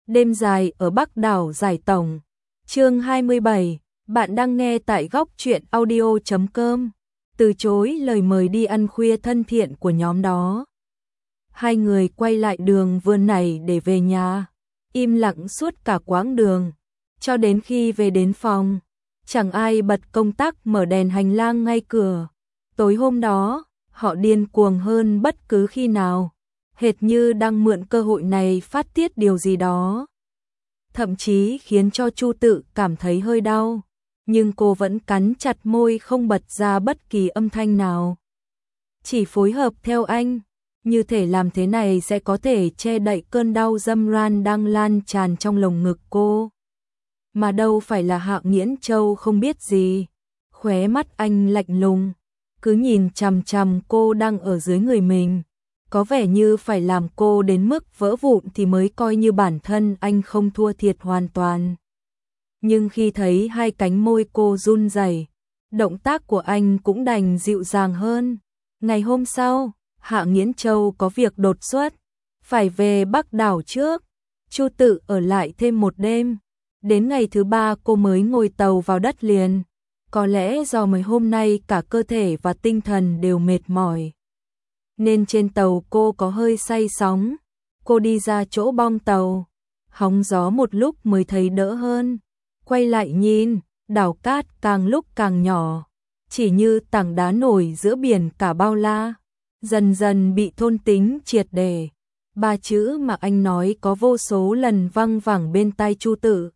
Đêm dài ở Bắc đảo Giải Tổng. Chương 27, bạn đang nghe tại góc truyện audio.com. Từ chối lời mời đi ăn khuya thân thiện của nhóm đó. Hai người quay lại đường vườn này để về nhà, im lặng suốt cả quãng đường, cho đến khi về đến phòng, chẳng ai bật công tắc mở đèn hành lang ngay cửa. Tối hôm đó, họ điên cuồng hơn bất cứ khi nào, hệt như đang mượn cơ hội này phát tiết điều gì đó. Thậm chí khiến cho Chu Tự cảm thấy hơi đau, nhưng cô vẫn cắn chặt môi không bật ra bất kỳ âm thanh nào. Chỉ phối hợp theo anh, như thể làm thế này sẽ có thể che đậy cơn đau dâm ran đang lan tràn trong lồng ngực cô. Mà đâu phải là Hạ Nghiễn Châu không biết gì, khóe mắt anh lạnh lùng, cứ nhìn chằm chằm cô đang ở dưới người mình, có vẻ như phải làm cô đến mức vỡ vụn thì mới coi như bản thân anh không thua thiệt hoàn toàn. Nhưng khi thấy hai cánh môi cô run rẩy, động tác của anh cũng đành dịu dàng hơn. Ngày hôm sau, Hạ Nghiễn Châu có việc đột xuất, phải về Bắc đảo trước. Chu Tự ở lại thêm một đêm, đến ngày thứ ba cô mới ngồi tàu vào đất liền. Có lẽ do mấy hôm nay cả cơ thể và tinh thần đều mệt mỏi, nên trên tàu cô có hơi say sóng. Cô đi ra chỗ bong tàu, hóng gió một lúc mới thấy đỡ hơn. Quay lại nhìn, đảo cát càng lúc càng nhỏ, chỉ như tảng đá nổi giữa biển cả bao la, dần dần bị thôn tính triệt để. Ba chữ mà anh nói có vô số lần văng vẳng bên tai Chu Tự.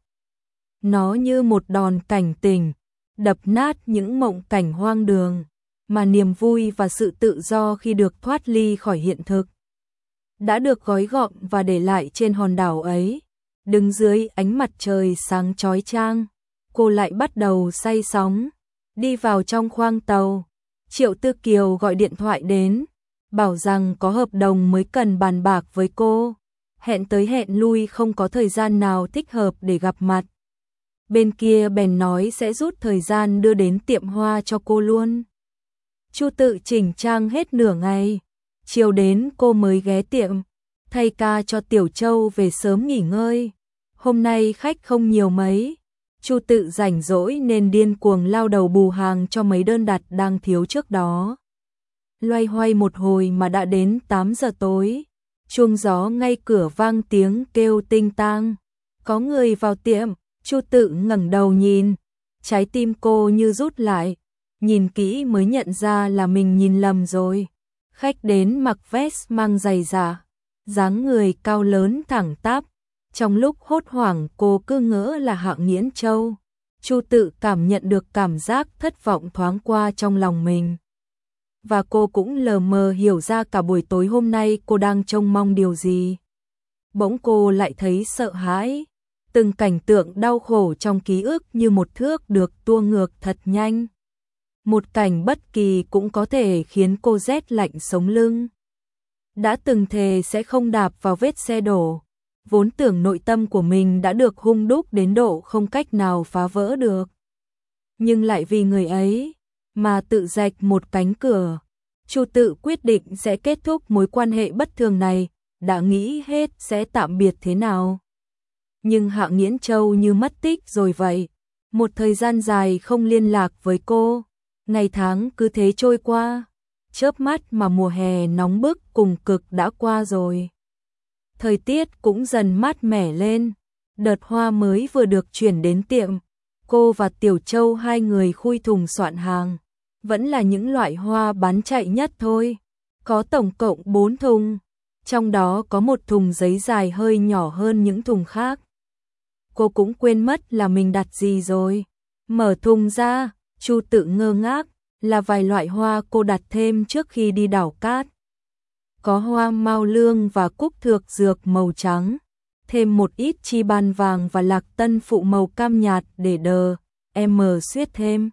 Nó như một đòn cảnh tỉnh, đập nát những mộng cảnh hoang đường, mà niềm vui và sự tự do khi được thoát ly khỏi hiện thực đã được gói gọn và để lại trên hòn đảo ấy. Đứng dưới ánh mặt trời sáng chói chang, cô lại bắt đầu say sóng. Đi vào trong khoang tàu, Triệu Tư Kiều gọi điện thoại đến, bảo rằng có hợp đồng mới cần bàn bạc với cô, hẹn tới hẹn lui không có thời gian nào thích hợp để gặp mặt. Bên kia bèn nói sẽ rút thời gian đưa đến tiệm hoa cho cô luôn. Chu Tự chỉnh trang hết nửa ngày, chiều đến cô mới ghé tiệm, thay ca cho Tiểu Châu về sớm nghỉ ngơi. Hôm nay khách không nhiều mấy, Chu Tự rảnh rỗi nên điên cuồng lao đầu bù hàng cho mấy đơn đặt đang thiếu trước đó. Loay hoay một hồi mà đã đến 8 giờ tối, chuông gió ngay cửa vang tiếng kêu tinh tang. Có người vào tiệm. Chu Tự ngẩng đầu nhìn, trái tim cô như rút lại, nhìn kỹ mới nhận ra là mình nhìn lầm rồi. Khách đến mặc vest mang giày da, dáng người cao lớn thẳng tắp. Trong lúc hốt hoảng cô cứ ngỡ là Hạ Nghiễn Châu. Chu Tự cảm nhận được cảm giác thất vọng thoáng qua trong lòng mình. Và cô cũng lờ mờ hiểu ra cả buổi tối hôm nay cô đang trông mong điều gì. Bỗng cô lại thấy sợ hãi. Từng cảnh tượng đau khổ trong ký ức như một thước được tua ngược thật nhanh. Một cảnh bất kỳ cũng có thể khiến cô rét lạnh sống lưng. Đã từng thề sẽ không đạp vào vết xe đổ, vốn tưởng nội tâm của mình đã được hung đúc đến độ không cách nào phá vỡ được. Nhưng lại vì người ấy mà tự rạch một cánh cửa. Chu Tự quyết định sẽ kết thúc mối quan hệ bất thường này, đã nghĩ hết sẽ tạm biệt thế nào. Nhưng Hạ Nghiễn Châu như mất tích rồi vậy. Một thời gian dài không liên lạc với cô, ngày tháng cứ thế trôi qua, chớp mắt mà mùa hè nóng bức cùng cực đã qua rồi. Thời tiết cũng dần mát mẻ lên, đợt hoa mới vừa được chuyển đến tiệm, cô và Tiểu Châu hai người khui thùng soạn hàng, vẫn là những loại hoa bán chạy nhất thôi. Có tổng cộng 4 thùng, trong đó có một thùng giấy dài hơi nhỏ hơn những thùng khác. Cô cũng quên mất là mình đặt gì rồi. Mở thùng ra, Chu Tự ngơ ngác, là vài loại hoa cô đặt thêm trước khi đi đảo cát. Có hoa mao lương và cúc thược dược màu trắng, thêm một ít chi ban vàng và lạc tân phụ màu cam nhạt để đờ, xuyết thêm.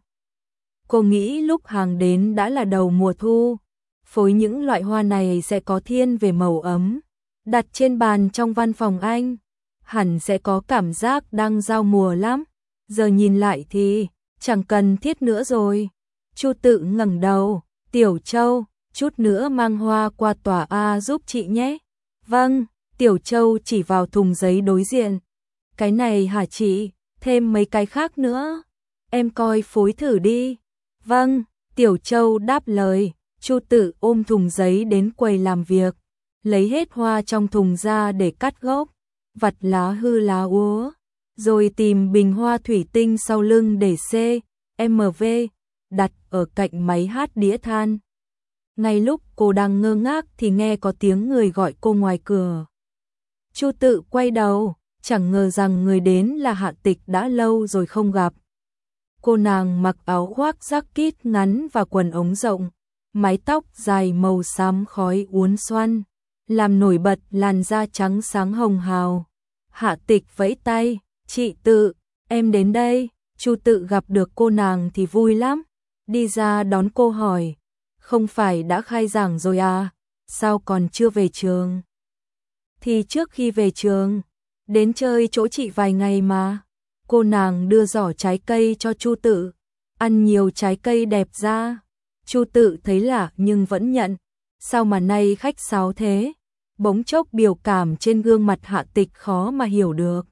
Cô nghĩ lúc hàng đến đã là đầu mùa thu, phối những loại hoa này sẽ có thiên về màu ấm. Đặt trên bàn trong văn phòng anh, hẳn sẽ có cảm giác đang giao mùa lắm. Giờ nhìn lại thì chẳng cần thiết nữa rồi. Chu Tự ngẩng đầu, Tiểu Châu, chút nữa mang hoa qua tòa A giúp chị nhé. Vâng, Tiểu Châu chỉ vào thùng giấy đối diện. Cái này hả chị, thêm mấy cái khác nữa. Em coi phối thử đi. Vâng, Tiểu Châu đáp lời. Chu Tự ôm thùng giấy đến quầy làm việc, lấy hết hoa trong thùng ra để cắt gốc, vặt lá hư lá úa, rồi tìm bình hoa thủy tinh sau lưng để CMV, đặt ở cạnh máy hát đĩa than. Ngay lúc cô đang ngơ ngác thì nghe có tiếng người gọi cô ngoài cửa. Chu Tự quay đầu, chẳng ngờ rằng người đến là Hạ Tịch, đã lâu rồi không gặp. Cô nàng mặc áo khoác jacket ngắn và quần ống rộng, mái tóc dài màu xám khói uốn xoăn, làm nổi bật làn da trắng sáng hồng hào. Hạ Tịch vẫy tay, "Chị Tự, em đến đây." Chu Tự gặp được cô nàng thì vui lắm, đi ra đón cô hỏi, "Không phải đã khai giảng rồi à, sao còn chưa về trường?" "Thì trước khi về trường, đến chơi chỗ chị vài ngày mà." Cô nàng đưa giỏ trái cây cho Chu Tự, "Ăn nhiều trái cây đẹp ra." Chu Tự thấy lạ nhưng vẫn nhận, sao mà nay khách sáo thế? Bỗng chốc biểu cảm trên gương mặt Hạ Tịch khó mà hiểu được.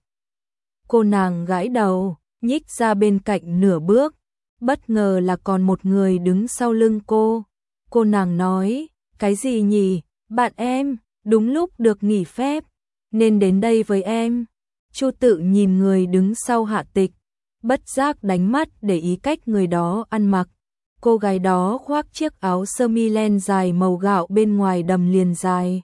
Cô nàng gãi đầu, nhích ra bên cạnh nửa bước, bất ngờ là còn một người đứng sau lưng cô. Cô nàng nói, "Cái gì nhỉ, bạn em, đúng lúc được nghỉ phép, nên đến đây với em." Chu Tự nhìn người đứng sau Hạ Tịch, bất giác đánh mắt để ý cách người đó ăn mặc. Cô gái đó khoác chiếc áo sơ mi len dài màu gạo, bên ngoài đầm liền dài,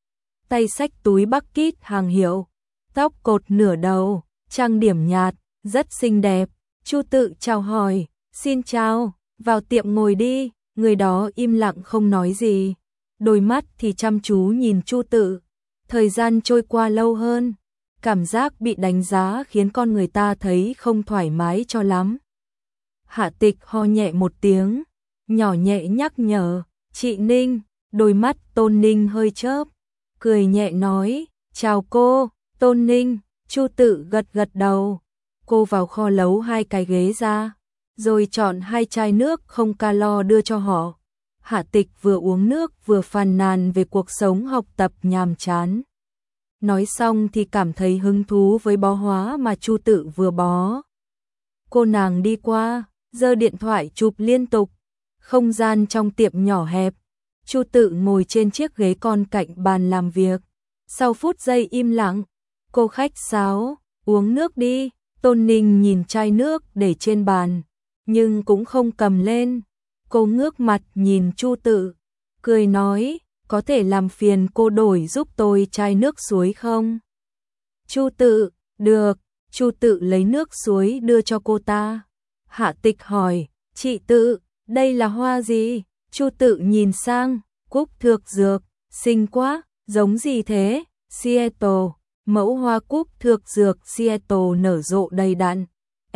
tay xách túi bucket hàng hiệu, tóc cột nửa đầu, trang điểm nhạt, rất xinh đẹp. Chu Tự chào hỏi, "Xin chào, vào tiệm ngồi đi." Người đó im lặng không nói gì, đôi mắt thì chăm chú nhìn Chu Tự. Thời gian trôi qua lâu hơn, cảm giác bị đánh giá khiến con người ta thấy không thoải mái cho lắm. Hạ Tịch ho nhẹ một tiếng, nhỏ nhẹ nhắc nhở, "Chị Ninh." Đôi mắt Tôn Ninh hơi chớp, cười nhẹ nói, "Chào cô, Tôn Ninh." Chu Tự gật gật đầu. Cô vào kho lấu 2 cái ghế ra, rồi chọn 2 chai nước không calo đưa cho họ. Hạ Tịch vừa uống nước vừa phàn nàn về cuộc sống học tập nhàm chán. Nói xong thì cảm thấy hứng thú với bó hóa mà Chu Tự vừa bó. Cô nàng đi qua, giơ điện thoại chụp liên tục. Không gian trong tiệm nhỏ hẹp, Chu Tự ngồi trên chiếc ghế con cạnh bàn làm việc. Sau phút giây im lặng, cô khách sáo, "Uống nước đi." Tôn Ninh nhìn chai nước để trên bàn, nhưng cũng không cầm lên. Cô ngước mặt nhìn Chu Tự, cười nói, "Có thể làm phiền cô đổi giúp tôi chai nước suối không?" Chu Tự, "Được." Chu Tự lấy nước suối đưa cho cô ta. Hạ Tịch hỏi, "Chị Tự, đây là hoa gì?" Chu Tự nhìn sang, "Cúc thược dược." "Xinh quá, giống gì thế?" "Seattle." Mẫu hoa cúc thược dược Seattle nở rộ đầy đặn,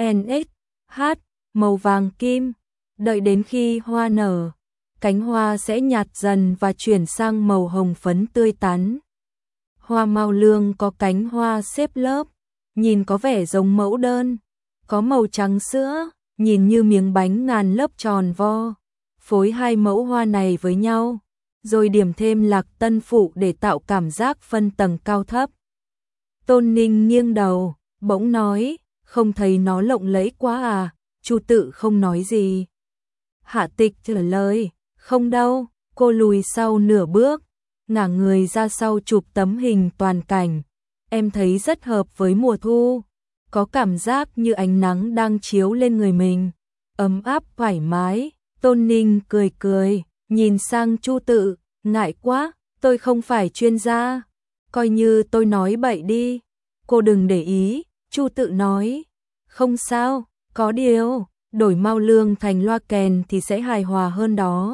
NXH, màu vàng kim. Đợi đến khi hoa nở, cánh hoa sẽ nhạt dần và chuyển sang màu hồng phấn tươi tắn. Hoa mao lương có cánh hoa xếp lớp, nhìn có vẻ giống mẫu đơn, có màu trắng sữa, nhìn như miếng bánh ngàn lớp tròn vo. Phối 2 mẫu hoa này với nhau, rồi điểm thêm lạc tân phụ để tạo cảm giác phân tầng cao thấp. Tôn Ninh nghiêng đầu, bỗng nói, "Không thấy nó lộng lẫy quá à?" Chu Tự không nói gì. Hạ Tịch trả lời, "Không đâu." Cô lùi sau nửa bước, ngả người ra sau chụp tấm hình toàn cảnh. "Em thấy rất hợp với mùa thu, có cảm giác như ánh nắng đang chiếu lên người mình, ấm áp thoải mái." Tôn Ninh cười cười, nhìn sang Chu Tự, "Ngại quá, tôi không phải chuyên gia, coi như tôi nói bậy đi." "Cô đừng để ý." Chu Tự nói, "Không sao, có điều, đổi mao lương thành loa kèn thì sẽ hài hòa hơn đó.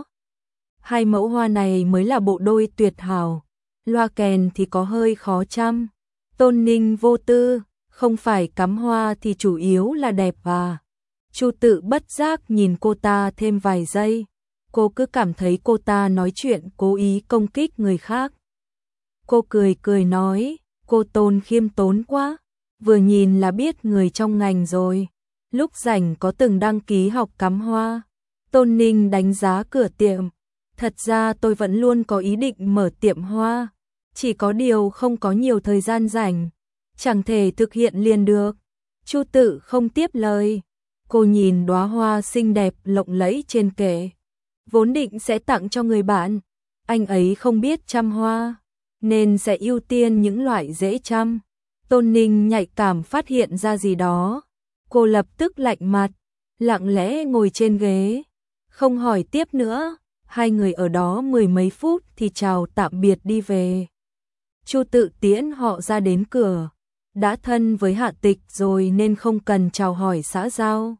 2 mẫu hoa này mới là bộ đôi tuyệt hảo, loa kèn thì có hơi khó chăm." Tôn Ninh vô tư, "Không phải cắm hoa thì chủ yếu là đẹp à?" Chu Tự bất giác nhìn cô ta thêm vài giây, cô cứ cảm thấy cô ta nói chuyện cố ý công kích người khác. Cô cười cười nói, "Cô Tôn khiêm tốn quá, vừa nhìn là biết người trong ngành rồi. Lúc rảnh có từng đăng ký học cắm hoa." Tôn Ninh đánh giá cửa tiệm, "Thật ra tôi vẫn luôn có ý định mở tiệm hoa, Chỉ có điều không có nhiều thời gian rảnh, chẳng thể thực hiện liền được. Chu Tự không tiếp lời. Cô nhìn đóa hoa xinh đẹp lộng lẫy trên kệ, vốn định sẽ tặng cho người bạn, anh ấy không biết chăm hoa, nên sẽ ưu tiên những loại dễ chăm. Tôn Ninh nhạy cảm phát hiện ra gì đó, cô lập tức lạnh mặt, lặng lẽ ngồi trên ghế, không hỏi tiếp nữa. Hai người ở đó mười mấy phút thì chào tạm biệt đi về. Chu Tự tiễn họ ra đến cửa, đã thân với Hạ Tịch rồi nên không cần chào hỏi xã giao.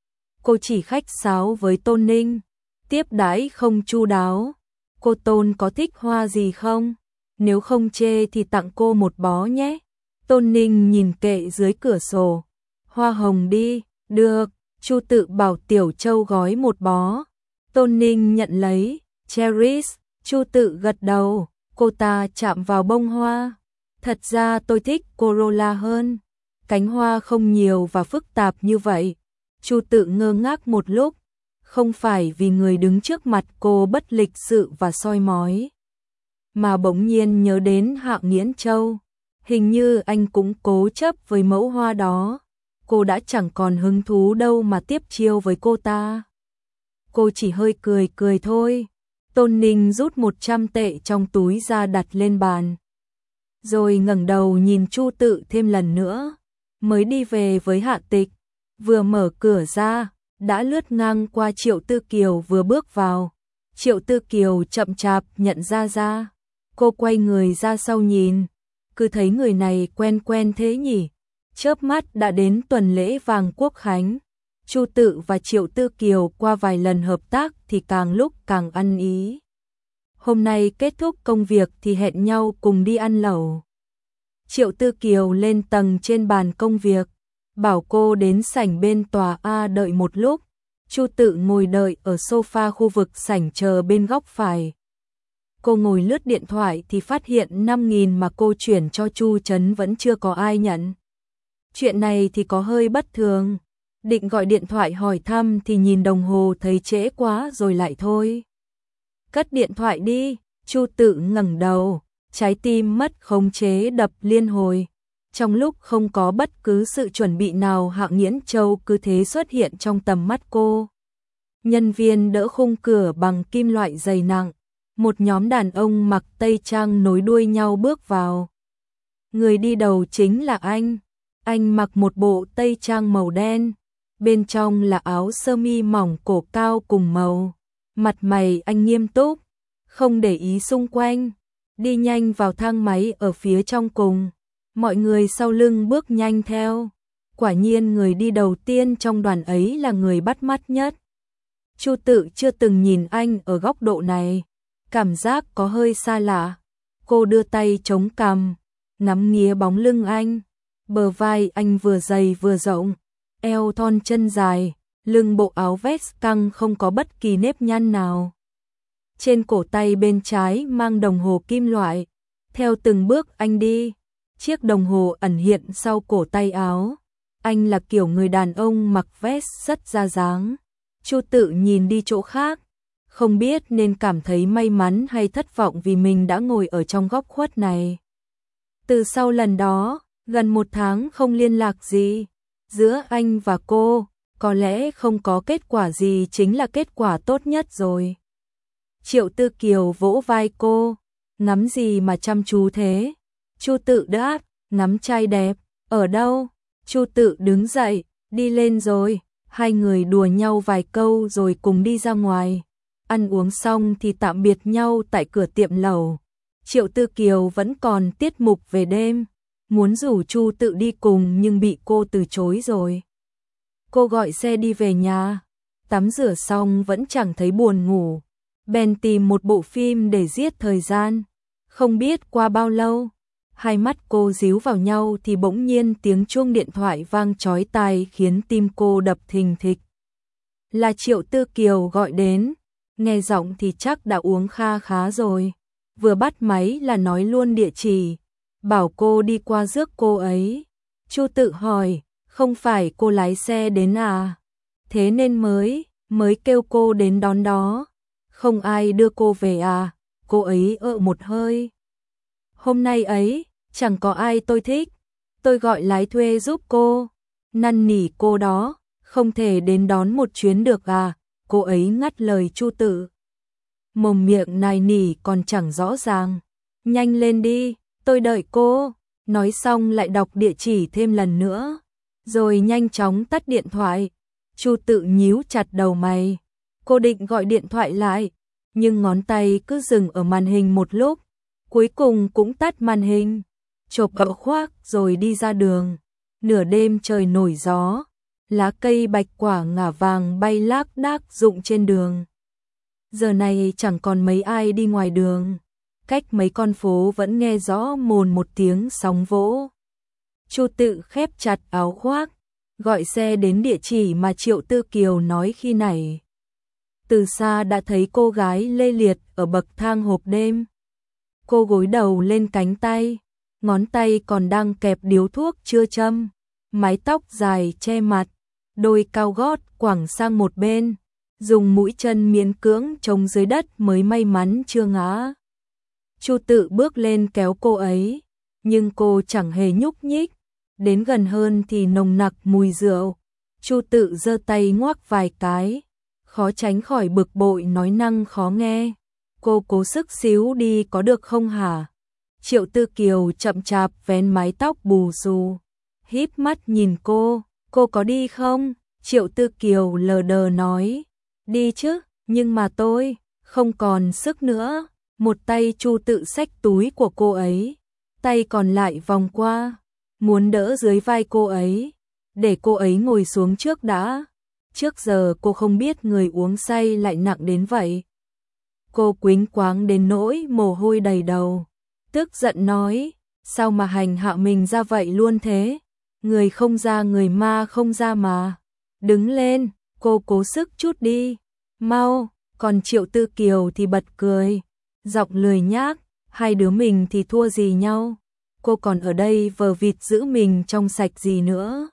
Cô chỉ khách sáo với Tôn Ninh, tiếp đãi không chu đáo. Cô Tôn có thích hoa gì không? Nếu không chê thì tặng cô một bó nhé. Tôn Ninh nhìn kệ dưới cửa sổ. Hoa hồng đi, được. Chu Tự bảo Tiểu Châu gói một bó. Tôn Ninh nhận lấy. Cherries. Chu Tự gật đầu. Cô ta chạm vào bông hoa. Thật ra tôi thích corolla hơn. Cánh hoa không nhiều và phức tạp như vậy. Chu Tự ngơ ngác một lúc. Không phải vì người đứng trước mặt cô bất lịch sự và soi mói, mà bỗng nhiên nhớ đến Hạ Nghiễn Châu. Hình như anh cũng cố chấp với mẫu hoa đó. Cô đã chẳng còn hứng thú đâu mà tiếp chiêu với cô ta. Cô chỉ hơi cười cười thôi. Tôn Ninh rút 100 tệ trong túi ra đặt lên bàn, rồi ngẩng đầu nhìn Chu Tự thêm lần nữa, mới đi về với Hạ Tịch. Vừa mở cửa ra, đã lướt ngang qua Triệu Tư Kiều vừa bước vào. Triệu Tư Kiều chậm chạp nhận ra. Cô quay người ra sau nhìn, cứ thấy người này quen quen thế nhỉ. Chớp mắt đã đến tuần lễ vàng Quốc Khánh. Chu Tự và Triệu Tư Kiều qua vài lần hợp tác thì càng lúc càng ăn ý. Hôm nay kết thúc công việc thì hẹn nhau cùng đi ăn lẩu. Triệu Tư Kiều lên tầng trên bàn công việc, bảo cô đến sảnh bên tòa A đợi một lúc. Chu Tự ngồi đợi ở sofa khu vực sảnh chờ bên góc phải. Cô ngồi lướt điện thoại thì phát hiện 5.000 mà cô chuyển cho Chu Trấn vẫn chưa có ai nhận. Chuyện này thì có hơi bất thường. Định gọi điện thoại hỏi thăm thì nhìn đồng hồ thấy trễ quá rồi lại thôi. Cất điện thoại đi. Chu Tự ngẩng đầu, trái tim mất khống chế đập liên hồi. Trong lúc không có bất cứ sự chuẩn bị nào, Hạ Nghiễn Châu cứ thế xuất hiện trong tầm mắt cô. Nhân viên đỡ khung cửa bằng kim loại dày nặng. Một nhóm đàn ông mặc tây trang nối đuôi nhau bước vào. Người đi đầu chính là anh. Anh mặc một bộ tây trang màu đen, bên trong là áo sơ mi mỏng cổ cao cùng màu. Mặt mày anh nghiêm túc, không để ý xung quanh, đi nhanh vào thang máy ở phía trong cùng. Mọi người sau lưng bước nhanh theo. Quả nhiên người đi đầu tiên trong đoàn ấy là người bắt mắt nhất. Chu Tự chưa từng nhìn anh ở góc độ này, cảm giác có hơi xa lạ. Cô đưa tay chống cằm, ngắm nghía bóng lưng anh. Bờ vai anh vừa dày vừa rộng, eo thon chân dài, lưng bộ áo vest căng không có bất kỳ nếp nhăn nào. Trên cổ tay bên trái mang đồng hồ kim loại. Theo từng bước anh đi, chiếc đồng hồ ẩn hiện sau cổ tay áo. Anh là kiểu người đàn ông mặc vest rất ra dáng. Chu Tự nhìn đi chỗ khác, không biết nên cảm thấy may mắn hay thất vọng vì mình đã ngồi ở trong góc khuất này. Từ sau lần đó, gần 1 tháng không liên lạc gì. Giữa anh và cô, có lẽ không có kết quả gì chính là kết quả tốt nhất rồi. Triệu Tư Kiều vỗ vai cô, ngắm gì mà chăm chú thế? Chu Tự đáp, ngắm trai đẹp. Ở đâu? Chu Tự đứng dậy, đi lên rồi. Hai người đùa nhau vài câu rồi cùng đi ra ngoài. Ăn uống xong thì tạm biệt nhau tại cửa tiệm lẩu. Triệu Tư Kiều vẫn còn tiết mục về đêm, muốn rủ Chu Tự đi cùng nhưng bị cô từ chối rồi. Cô gọi xe đi về nhà, tắm rửa xong vẫn chẳng thấy buồn ngủ, bèn tìm một bộ phim để giết thời gian. Không biết qua bao lâu, hai mắt cô díu vào nhau thì bỗng nhiên tiếng chuông điện thoại vang chói tai khiến tim cô đập thình thịch. Là Triệu Tư Kiều gọi đến, nghe giọng thì chắc đã uống kha khá rồi. Vừa bắt máy là nói luôn địa chỉ, bảo cô đi qua rước cô ấy. Chu Tự hỏi, không phải cô lái xe đến à? Thế nên mới kêu cô đến đón đó. Không ai đưa cô về à? Cô ấy một hơi. Hôm nay ấy, chẳng có ai tôi thích, tôi gọi lái thuê giúp cô, năn nỉ cô đó, không thể đến đón một chuyến được à, cô ấy ngắt lời Chu Tự. Mồm miệng nài nỉ còn chẳng rõ ràng, nhanh lên đi, tôi đợi cô, nói xong lại đọc địa chỉ thêm lần nữa, rồi nhanh chóng tắt điện thoại. Chu Tự nhíu chặt đầu mày, cô định gọi điện thoại lại, nhưng ngón tay cứ dừng ở màn hình một lúc, cuối cùng cũng tắt màn hình, chộp áo khoác rồi đi ra đường. Nửa đêm trời nổi gió, lá cây bạch quả ngả vàng bay lác đác rụng trên đường. Giờ này chẳng còn mấy ai đi ngoài đường, cách mấy con phố vẫn nghe rõ mồn một tiếng sóng vỗ. Chu Tự khép chặt áo khoác, gọi xe đến địa chỉ mà Triệu Tư Kiều nói khi nãy. Từ xa đã thấy cô gái lê liệt ở bậc thang hộp đêm. Cô gối đầu lên cánh tay, ngón tay còn đang kẹp điếu thuốc chưa châm, mái tóc dài che mặt, đôi cao gót quẳng sang một bên, dùng mũi chân miễn cưỡng chống dưới đất mới may mắn chưa ngã. Chu Tự bước lên kéo cô ấy, nhưng cô chẳng hề nhúc nhích, đến gần hơn thì nồng nặc mùi rượu. Chu Tự giơ tay ngoắc vài cái, khó tránh khỏi bực bội nói năng khó nghe. Cô cố sức xíu đi có được không hả? Triệu Tư Kiều chậm chạp vén mái tóc bù xù, híp mắt nhìn cô có đi không? Triệu Tư Kiều lờ đờ nói, đi chứ, nhưng mà tôi không còn sức nữa. Một tay Chu Tự xách túi của cô ấy, tay còn lại vòng qua, muốn đỡ dưới vai cô ấy, để cô ấy ngồi xuống trước đã. Trước giờ cô không biết người uống say lại nặng đến vậy. Cô quĩnh quáng đến nỗi mồ hôi đầy đầu, tức giận nói, sao mà hành hạ mình ra vậy luôn thế? Người không ra người ma không ra mà. Đứng lên, cô cố sức chút đi, mau. Còn Triệu Tư Kiều thì bật cười, giọng lười nhác, hai đứa mình thì thua gì nhau? Cô còn ở đây vờ vịt giữ mình trong sạch gì nữa?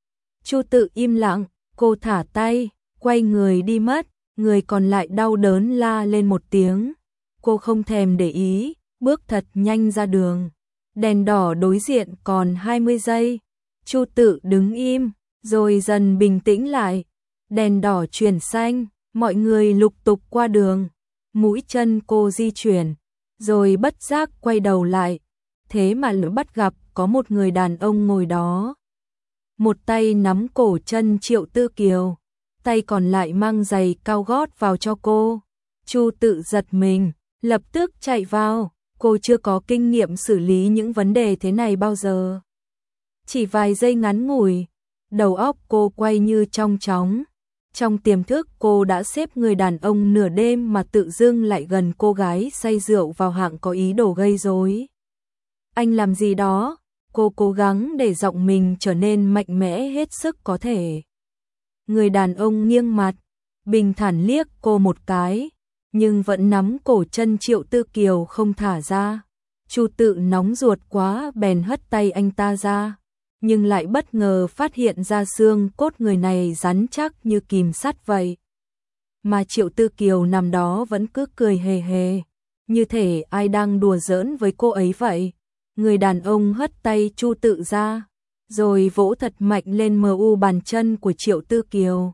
Chu Tự im lặng, cô thả tay, quay người đi mất, người còn lại đau đớn la lên một tiếng. Cô không thèm để ý, bước thật nhanh ra đường. Đèn đỏ đối diện còn 20 giây. Chu Tự đứng im, rồi dần bình tĩnh lại. Đèn đỏ chuyển xanh, mọi người lục tục qua đường. Mũi chân cô di chuyển, rồi bất giác quay đầu lại. Thế mà lỡ bắt gặp có một người đàn ông ngồi đó. Một tay nắm cổ chân Triệu Tư Kiều, tay còn lại mang giày cao gót vào cho cô. Chu Tự giật mình, lập tức chạy vào. Cô chưa có kinh nghiệm xử lý những vấn đề thế này bao giờ. Chỉ vài giây ngắn ngủi, đầu óc cô quay như trong chóng. Trong tiềm thức cô đã xếp người đàn ông nửa đêm mà tự dưng lại gần cô gái say rượu vào hạng có ý đồ gây rối. Anh làm gì đó? Cô cố gắng để giọng mình trở nên mạnh mẽ hết sức có thể. Người đàn ông nghiêng mặt, bình thản liếc cô một cái, nhưng vẫn nắm cổ chân Triệu Tư Kiều không thả ra. Chu Tự nóng ruột quá bèn hất tay anh ta ra, nhưng lại bất ngờ phát hiện ra xương cốt người này rắn chắc như kìm sắt vậy. Mà Triệu Tư Kiều nằm đó vẫn cứ cười hề hề, như thể ai đang đùa giỡn với cô ấy vậy. Người đàn ông hất tay Chu Tự ra, rồi vỗ thật mạnh lên mu bàn chân của Triệu Tư Kiều.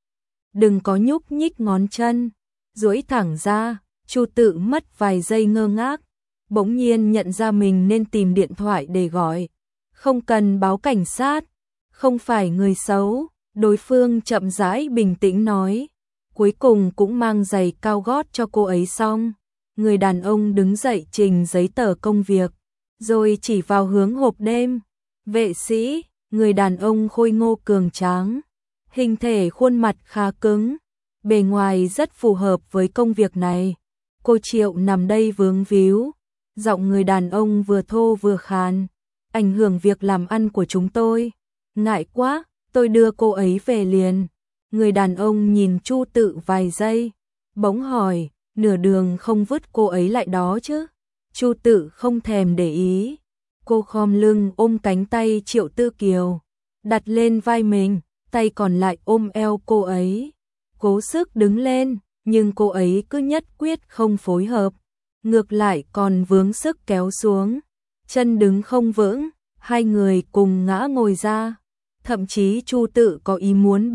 Đừng có nhúc nhích ngón chân, duỗi thẳng ra. Chu Tự mất vài giây ngơ ngác, bỗng nhiên nhận ra mình nên tìm điện thoại để gọi. Không cần báo cảnh sát, không phải người xấu, đối phương chậm rãi bình tĩnh nói. Cuối cùng cũng mang giày cao gót cho cô ấy xong. Người đàn ông đứng dậy trình giấy tờ công việc, rồi chỉ vào hướng hộp đêm. Vệ sĩ, người đàn ông khôi ngô cường tráng, hình thể khuôn mặt khá cứng, bề ngoài rất phù hợp với công việc này. Cô Triệu nằm đây vướng víu, giọng người đàn ông vừa thô vừa khàn, ảnh hưởng việc làm ăn của chúng tôi. Ngại quá, tôi đưa cô ấy về liền. Người đàn ông nhìn Chu Tự vài giây, bỗng hỏi, nửa đường không vứt cô ấy lại đó chứ? Chu Tự không thèm để ý, cô khom lưng ôm cánh tay Triệu Tư Kiều, đặt lên vai mình, tay còn lại ôm eo cô ấy, cố sức đứng lên, nhưng cô ấy cứ nhất quyết không phối hợp, ngược lại còn vướng sức kéo xuống. chân đứng không vững, hai người cùng ngã ngồi ra. Thậm chí Chu Tự có ý muốn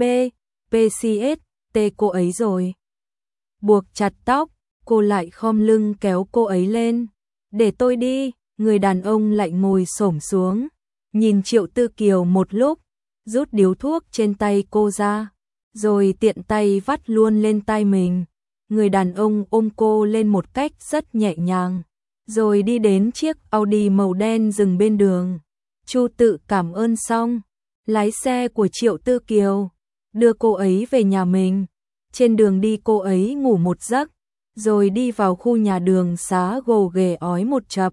PCST cô ấy rồi. Buộc chặt tóc, cô lại khom lưng kéo cô ấy lên. Để tôi đi, người đàn ông lại ngồi xổm xuống, nhìn Triệu Tư Kiều một lúc, rút điếu thuốc trên tay cô ra, rồi tiện tay vắt luôn lên tai mình. Người đàn ông ôm cô lên một cách rất nhẹ nhàng, rồi đi đến chiếc Audi màu đen dừng bên đường. Chu Tự cảm ơn xong, lái xe của Triệu Tư Kiều, đưa cô ấy về nhà mình. Trên đường đi cô ấy ngủ một giấc, rồi đi vào khu nhà đường xá gồ ghề ói một chập.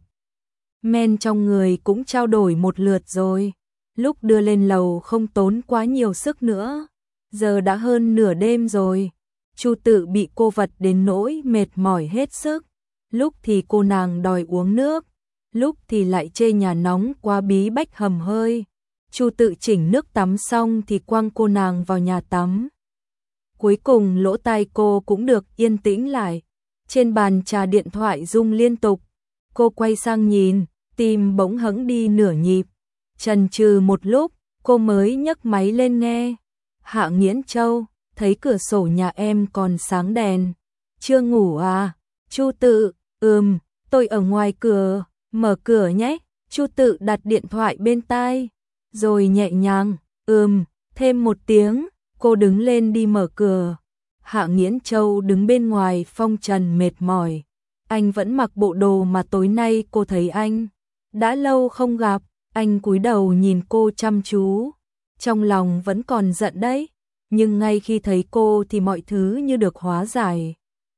Men trong người cũng trao đổi một lượt rồi. Lúc đưa lên lầu không tốn quá nhiều sức nữa. Giờ đã hơn nửa đêm rồi. Chu Tự bị cô vật đến nỗi mệt mỏi hết sức. Lúc thì cô nàng đòi uống nước, lúc thì lại chê nhà nóng quá bí bách hầm hơi. Chu Tự chỉnh nước tắm xong thì quăng cô nàng vào nhà tắm. Cuối cùng lỗ tai cô cũng được yên tĩnh lại. Trên bàn trà điện thoại rung liên tục. Cô quay sang nhìn, tim bỗng hững đi nửa nhịp. Chần chừ một lúc, cô mới nhấc máy lên nghe. Hạ Nghiễn Châu, thấy cửa sổ nhà em còn sáng đèn. Chưa ngủ à? Chu Tự, tôi ở ngoài cửa, mở cửa nhé. Chu Tự đặt điện thoại bên tai, rồi nhẹ nhàng, thêm một tiếng, cô đứng lên đi mở cửa. Hạ Nghiễn Châu đứng bên ngoài phong trần mệt mỏi. Anh vẫn mặc bộ đồ mà tối nay cô thấy anh. Đã lâu không gặp, anh cúi đầu nhìn cô chăm chú. Trong lòng vẫn còn giận đấy, nhưng ngay khi thấy cô thì mọi thứ như được hóa giải.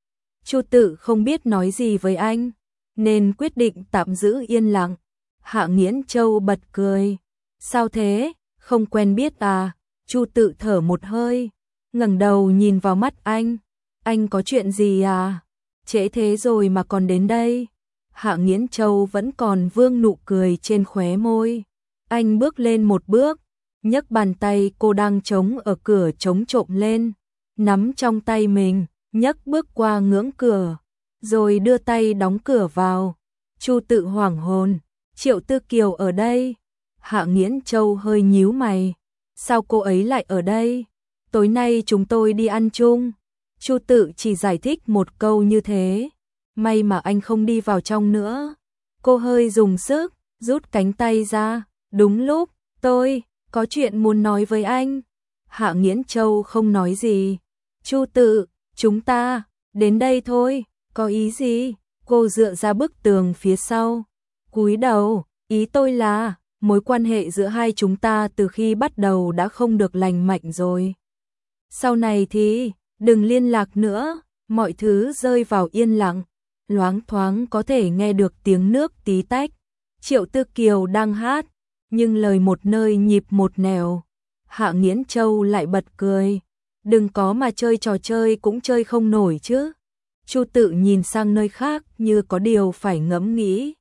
Chu Tự không biết nói gì với anh, nên quyết định tạm giữ yên lặng. Hạ Nghiễn Châu bật cười. Sao thế, không quen biết à? Chu Tự thở một hơi, ngẩng đầu nhìn vào mắt anh. Anh có chuyện gì à? Trễ thế rồi mà còn đến đây. Hạ Nghiễn Châu vẫn còn vương nụ cười trên khóe môi. Anh bước lên một bước, nhấc bàn tay cô đang chống ở cửa chống trộm lên, nắm trong tay mình, nhấc bước qua ngưỡng cửa, rồi đưa tay đóng cửa vào. Chu Tự hoảng hồn, Triệu Tư Kiều ở đây. Hạ Nghiễn Châu hơi nhíu mày. Sao cô ấy lại ở đây? Tối nay chúng tôi đi ăn chung. Chu Tự chỉ giải thích một câu như thế. May mà anh không đi vào trong nữa. Cô hơi dùng sức, rút cánh tay ra. Đúng lúc, tôi có chuyện muốn nói với anh. Hạ Nghiễn Châu không nói gì. Chu Tự, chúng ta đến đây thôi. Có ý gì? Cô dựa ra bức tường phía sau, cúi đầu. Ý tôi là mối quan hệ giữa hai chúng ta từ khi bắt đầu đã không được lành mạnh rồi. Sau này thì đừng liên lạc nữa. Mọi thứ rơi vào yên lặng, loáng thoáng có thể nghe được tiếng nước tí tách. Triệu Tư Kiều đang hát, nhưng lời một nơi nhịp một nẻo. Hạ Nghiễn Châu lại bật cười. Đừng có mà chơi trò chơi cũng chơi không nổi chứ. Chu Tự nhìn sang nơi khác như có điều phải ngẫm nghĩ.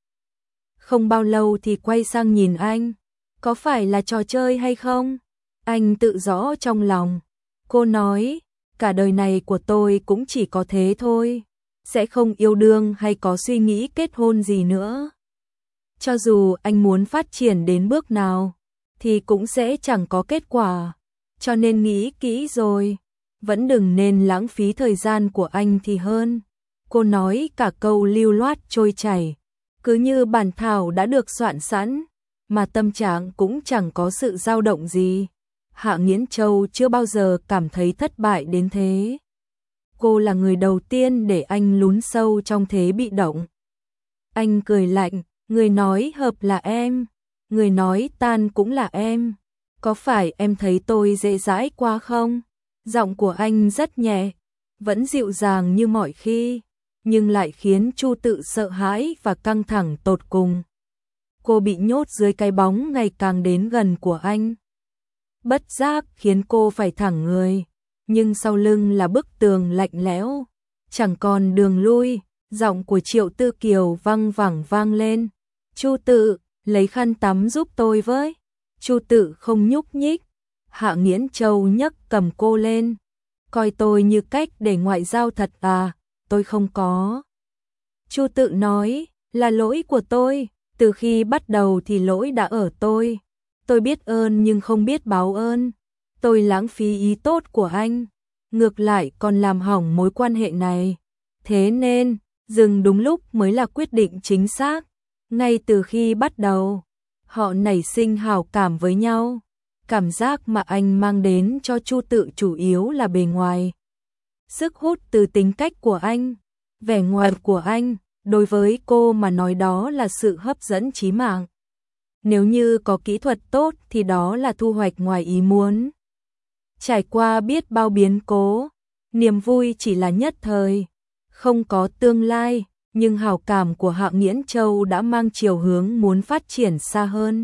Không bao lâu thì quay sang nhìn anh. Có phải là trò chơi hay không? Anh tự rõ trong lòng. Cô nói, cả đời này của tôi cũng chỉ có thế thôi. Sẽ không yêu đương hay có suy nghĩ kết hôn gì nữa. Cho dù anh muốn phát triển đến bước nào, thì cũng sẽ chẳng có kết quả. Cho nên nghĩ kỹ rồi, vẫn đừng nên lãng phí thời gian của anh thì hơn. Cô nói cả câu lưu loát trôi chảy, cứ như bản thảo đã được soạn sẵn, mà tâm trạng cũng chẳng có sự dao động gì. Hạ Nghiễn Châu chưa bao giờ cảm thấy thất bại đến thế. Cô là người đầu tiên để anh lún sâu trong thế bị động. Anh cười lạnh, người nói hợp là em, người nói tan cũng là em. Có phải em thấy tôi dễ dãi quá không? Giọng của anh rất nhẹ, vẫn dịu dàng như mọi khi, nhưng lại khiến Chu Tự sợ hãi và căng thẳng tột cùng. Cô bị nhốt dưới cái bóng ngày càng đến gần của anh. Bất giác khiến cô phải thẳng người, nhưng sau lưng là bức tường lạnh lẽo, chẳng còn đường lui. Giọng của Triệu Tư Kiều văng vẳng vang lên. Chu Tự, lấy khăn tắm giúp tôi với. Chu Tự không nhúc nhích. Hạ Nghiễn Châu nhấc cầm cô lên. Coi tôi như cách để ngoại giao thật à? Tôi không có. Chu Tự nói, là lỗi của tôi. Từ khi bắt đầu thì lỗi đã ở tôi. Tôi biết ơn nhưng không biết báo ơn. Tôi lãng phí ý tốt của anh, ngược lại còn làm hỏng mối quan hệ này. Thế nên, dừng đúng lúc mới là quyết định chính xác. Ngay từ khi bắt đầu, họ nảy sinh hảo cảm với nhau. Cảm giác mà anh mang đến cho Chu Tự chủ yếu là bề ngoài. Sức hút từ tính cách của anh, vẻ ngoài của anh, đối với cô mà nói đó là sự hấp dẫn chí mạng. Nếu như có kỹ thuật tốt thì đó là thu hoạch ngoài ý muốn. Trải qua biết bao biến cố, niềm vui chỉ là nhất thời, không có tương lai, nhưng hảo cảm của Hạ Nghiễn Châu đã mang chiều hướng muốn phát triển xa hơn.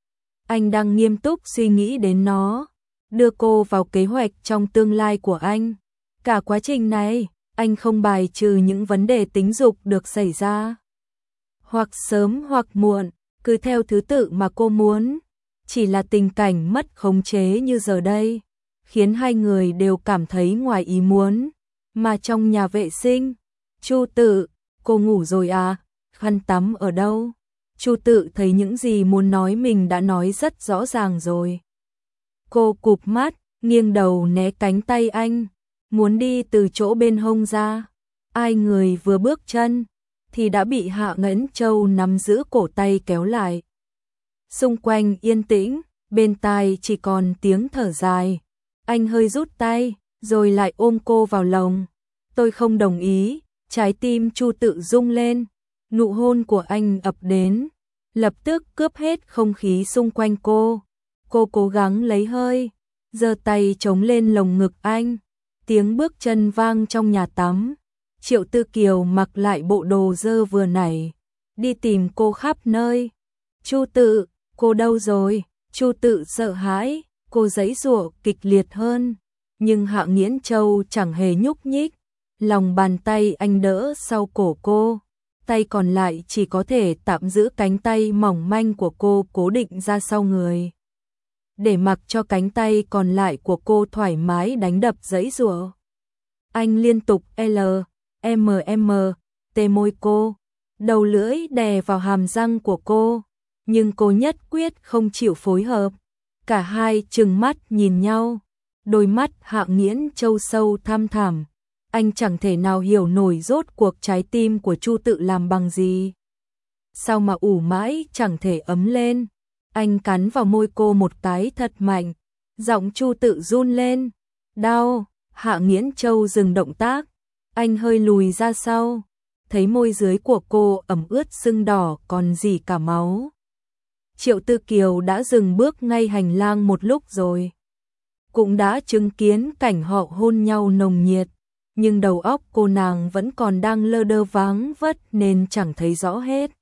Anh đang nghiêm túc suy nghĩ đến nó, đưa cô vào kế hoạch trong tương lai của anh. Cả quá trình này, anh không bài trừ những vấn đề tính dục được xảy ra. Hoặc sớm hoặc muộn, cứ theo thứ tự mà cô muốn. Chỉ là tình cảnh mất khống chế như giờ đây, khiến hai người đều cảm thấy ngoài ý muốn. Mà trong nhà vệ sinh, Chu Tự, cô ngủ rồi à? Khăn tắm ở đâu? Chu Tự thấy những gì muốn nói mình đã nói rất rõ ràng rồi. Cô cụp mắt, nghiêng đầu né cánh tay anh, muốn đi từ chỗ bên hông ra. Ai người vừa bước chân thì đã bị Hạ Nghiễn Châu nắm giữ cổ tay kéo lại. Xung quanh yên tĩnh, bên tai chỉ còn tiếng thở dài. Anh hơi rút tay, rồi lại ôm cô vào lòng. Tôi không đồng ý. Trái tim Chu Tự rung lên. Nụ hôn của anh ập đến, lập tức cướp hết không khí xung quanh cô. Cô cố gắng lấy hơi, giơ tay chống lên lồng ngực anh. Tiếng bước chân vang trong nhà tắm. Triệu Tư Kiều mặc lại bộ đồ dơ vừa nãy, đi tìm cô khắp nơi. Chu Tự, cô đâu rồi? Chu Tự sợ hãi, cô giãy giụa kịch liệt hơn, nhưng Hạ Nghiễn Châu chẳng hề nhúc nhích. Lòng bàn tay anh đỡ sau cổ cô, tay còn lại chỉ có thể tạm giữ cánh tay mỏng manh của cô cố định ra sau người, để mặc cho cánh tay còn lại của cô thoải mái đánh đập giãy giụa. Anh liên tục tê môi cô, đầu lưỡi đè vào hàm răng của cô, nhưng cô nhất quyết không chịu phối hợp. Cả hai trừng mắt nhìn nhau, đôi mắt Hạ Nghiễn Châu sâu thăm thẳm. Anh chẳng thể nào hiểu nổi rốt cuộc trái tim của Chu Tự làm bằng gì. Sao mà ủ mãi chẳng thể ấm lên. Anh cắn vào môi cô một cái thật mạnh, giọng Chu Tự run lên. Đau. Hạ Nghiễn Châu dừng động tác, anh hơi lùi ra sau, thấy môi dưới của cô ẩm ướt sưng đỏ còn gì cả máu. Triệu Tư Kiều đã dừng bước ngay hành lang một lúc rồi, cũng đã chứng kiến cảnh họ hôn nhau nồng nhiệt, nhưng đầu óc cô nàng vẫn còn đang lơ đơ váng vất nên chẳng thấy rõ hết.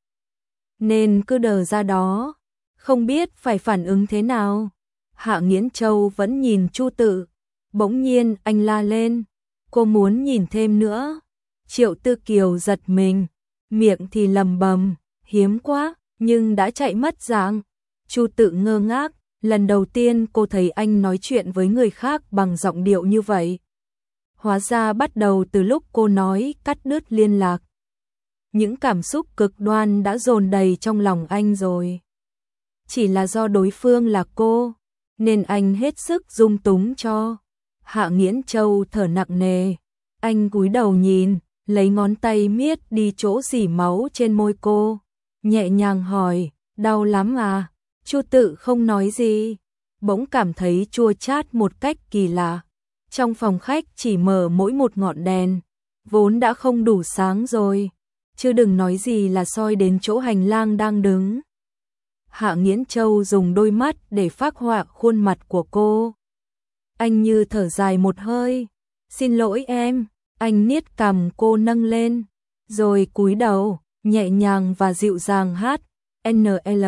Nên cứ đờ ra đó, không biết phải phản ứng thế nào. Hạ Nghiễn Châu vẫn nhìn Chu Tự. Bỗng nhiên anh la lên, cô muốn nhìn thêm nữa. Triệu Tư Kiều giật mình, miệng thì lầm bầm, hiếm quá, nhưng đã chạy mất dạng. Chu Tự ngơ ngác, lần đầu tiên cô thấy anh nói chuyện với người khác bằng giọng điệu như vậy. Hóa ra bắt đầu từ lúc cô nói cắt đứt liên lạc. Những cảm xúc cực đoan đã dồn đầy trong lòng anh rồi. Chỉ là do đối phương là cô, nên anh hết sức dung túng cho. Hạ Nghiễn Châu thở nặng nề, anh cúi đầu nhìn, lấy ngón tay miết đi chỗ rỉ máu trên môi cô, nhẹ nhàng hỏi, đau lắm à? Chu Tự không nói gì, bỗng cảm thấy chua chát một cách kỳ lạ. Trong phòng khách chỉ mở mỗi một ngọn đèn, vốn đã không đủ sáng rồi, chứ đừng nói gì là soi đến chỗ hành lang đang đứng. Hạ Nghiễn Châu dùng đôi mắt để phác họa khuôn mặt của cô. Anh như thở dài một hơi, xin lỗi em. Anh niết cằm cô nâng lên, rồi cúi đầu, nhẹ nhàng và dịu dàng hát NL,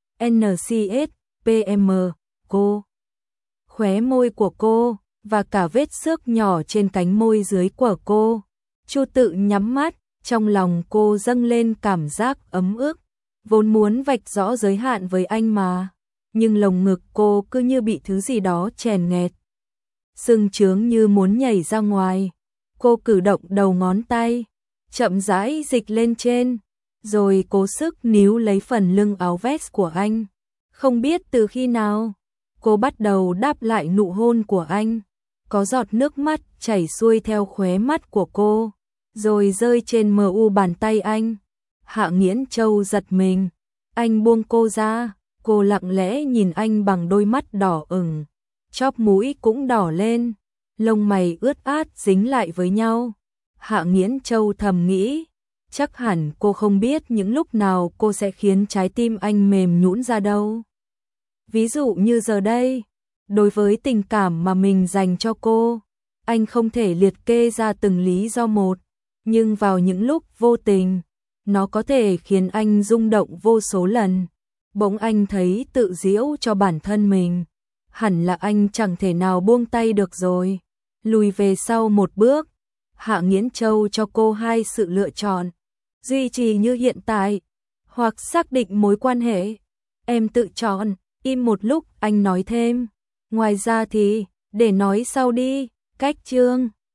NCS, PM, cô. Khóe môi của cô, và cả vết xước nhỏ trên cánh môi dưới của cô. Chu Tự nhắm mắt, trong lòng cô dâng lên cảm giác ấm ức, vốn muốn vạch rõ giới hạn với anh mà, nhưng lồng ngực cô cứ như bị thứ gì đó chèn nghẹt. Sưng trướng như muốn nhảy ra ngoài. Cô cử động đầu ngón tay, chậm rãi dịch lên trên, rồi cố sức níu lấy phần lưng áo vest của anh. Không biết từ khi nào, cô bắt đầu đáp lại nụ hôn của anh. Có giọt nước mắt chảy xuôi theo khóe mắt của cô, rồi rơi trên bàn tay anh. Hạ Nghiễn Châu giật mình, anh buông cô ra, cô lặng lẽ nhìn anh bằng đôi mắt đỏ ửng, chóp mũi cũng đỏ lên, lông mày ướt át dính lại với nhau. Hạ Nghiễn Châu thầm nghĩ, chắc hẳn cô không biết những lúc nào cô sẽ khiến trái tim anh mềm nhũn ra đâu. Ví dụ như giờ đây, đối với tình cảm mà mình dành cho cô, anh không thể liệt kê ra từng lý do một, nhưng vào những lúc vô tình, nó có thể khiến anh rung động vô số lần. Bỗng anh thấy tự giễu cho bản thân mình, hẳn là anh chẳng thể nào buông tay được rồi. Lùi về sau một bước, Hạ Nghiễn Châu cho cô hai sự lựa chọn, duy trì như hiện tại, hoặc xác định mối quan hệ. Em tự chọn. Im một lúc, anh nói thêm, ngoài ra thì, để nói sau đi. Cách chương